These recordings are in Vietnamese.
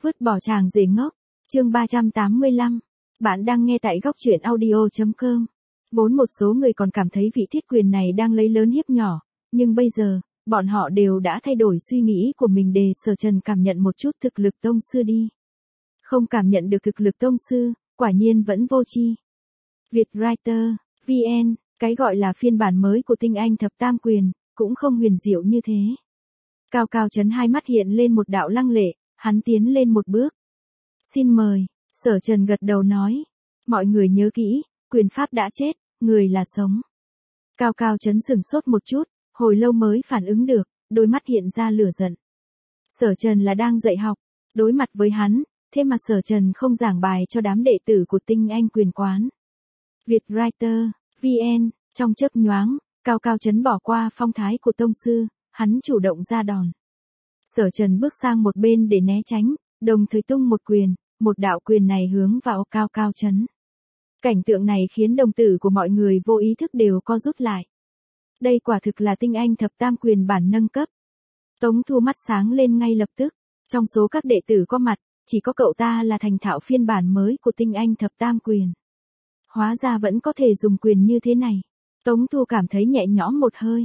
Vứt bỏ chàng rể ngốc. Chương 385. Bạn đang nghe tại góc truyện audio.com. Vốn một số người còn cảm thấy vị thiết quyền này đang lấy lớn hiếp nhỏ, nhưng bây giờ, bọn họ đều đã thay đổi suy nghĩ của mình để Sở Trần cảm nhận một chút thực lực tông sư đi. Không cảm nhận được thực lực tông sư, quả nhiên vẫn vô tri. Vietwriter, VN, cái gọi là phiên bản mới của tinh anh thập tam quyền, cũng không huyền diệu như thế. Cao Cao Trấn hai mắt hiện lên một đạo lăng lệ, hắn tiến lên một bước. Xin mời, Sở Trần gật đầu nói. Mọi người nhớ kỹ, quyền pháp đã chết, người là sống. Cao Cao Trấn sửng sốt một chút, hồi lâu mới phản ứng được, đôi mắt hiện ra lửa giận. Sở Trần là đang dạy học, đối mặt với hắn, thế mà Sở Trần không giảng bài cho đám đệ tử của tinh anh quyền quán. Vietwriter, VN, trong chớp nhoáng, Cao Cao Trấn bỏ qua phong thái của tông sư, hắn chủ động ra đòn. Sở Trần bước sang một bên để né tránh, đồng thời tung một quyền, một đạo quyền này hướng vào Cao Cao Trấn. Cảnh tượng này khiến đồng tử của mọi người vô ý thức đều co rút lại. Đây quả thực là tinh anh thập tam quyền bản nâng cấp. Tống Thu mắt sáng lên ngay lập tức, trong số các đệ tử có mặt, chỉ có cậu ta là thành thạo phiên bản mới của tinh anh thập tam quyền. Hóa ra vẫn có thể dùng quyền như thế này. Tống Thu cảm thấy nhẹ nhõm một hơi.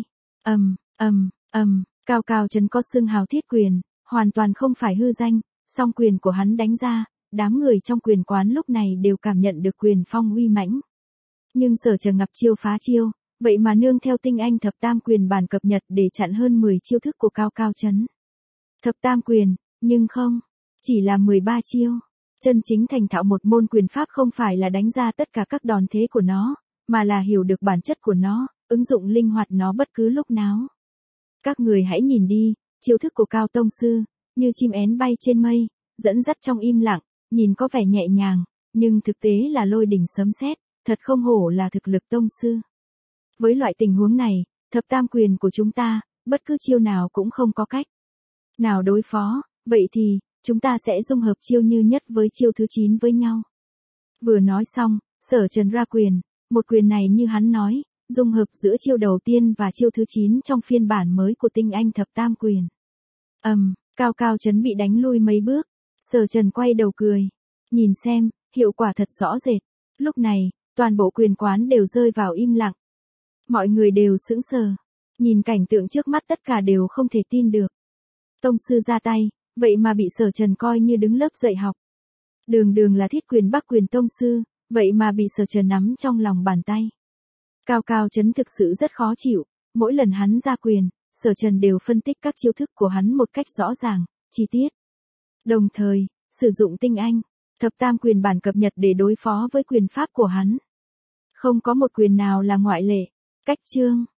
Cao Cao Trấn có xưng hào thiết quyền, hoàn toàn không phải hư danh, song quyền của hắn đánh ra, đám người trong quyền quán lúc này đều cảm nhận được quyền phong uy mãnh. Nhưng Sở Trần ngập chiêu phá chiêu, vậy mà nương theo tinh anh thập tam quyền bản cập nhật để chặn hơn 10 chiêu thức của Cao Cao Trấn. Thập tam quyền, nhưng không, chỉ là 13 chiêu. Chân chính thành thạo một môn quyền pháp không phải là đánh ra tất cả các đòn thế của nó, mà là hiểu được bản chất của nó, ứng dụng linh hoạt nó bất cứ lúc nào. Các người hãy nhìn đi, chiêu thức của Cao Tông Sư, như chim én bay trên mây, dẫn dắt trong im lặng, nhìn có vẻ nhẹ nhàng, nhưng thực tế là lôi đỉnh sấm sét, thật không hổ là thực lực tông sư. Với loại tình huống này, thập tam quyền của chúng ta, bất cứ chiêu nào cũng không có cách nào đối phó, vậy thì, chúng ta sẽ dung hợp chiêu như nhất với chiêu thứ 9 với nhau. Vừa nói xong, Sở Trần ra quyền, một quyền này như hắn nói, dung hợp giữa chiêu đầu tiên và chiêu thứ 9 trong phiên bản mới của tinh anh thập tam quyền. Cao Cao Trấn bị đánh lui mấy bước, Sở Trần quay đầu cười. Nhìn xem, hiệu quả thật rõ rệt. Lúc này, toàn bộ quyền quán đều rơi vào im lặng. Mọi người đều sững sờ. Nhìn cảnh tượng trước mắt tất cả đều không thể tin được. Tông sư ra tay, vậy mà bị Sở Trần coi như đứng lớp dạy học. Đường là thiết quyền bắc quyền tông sư, vậy mà bị Sở Trần nắm trong lòng bàn tay. Cao Cao Trấn thực sự rất khó chịu, mỗi lần hắn ra quyền, Sở Trần đều phân tích các chiêu thức của hắn một cách rõ ràng, chi tiết. Đồng thời, sử dụng tinh anh, thập tam quyền bản cập nhật để đối phó với quyền pháp của hắn. Không có một quyền nào là ngoại lệ. Cách chương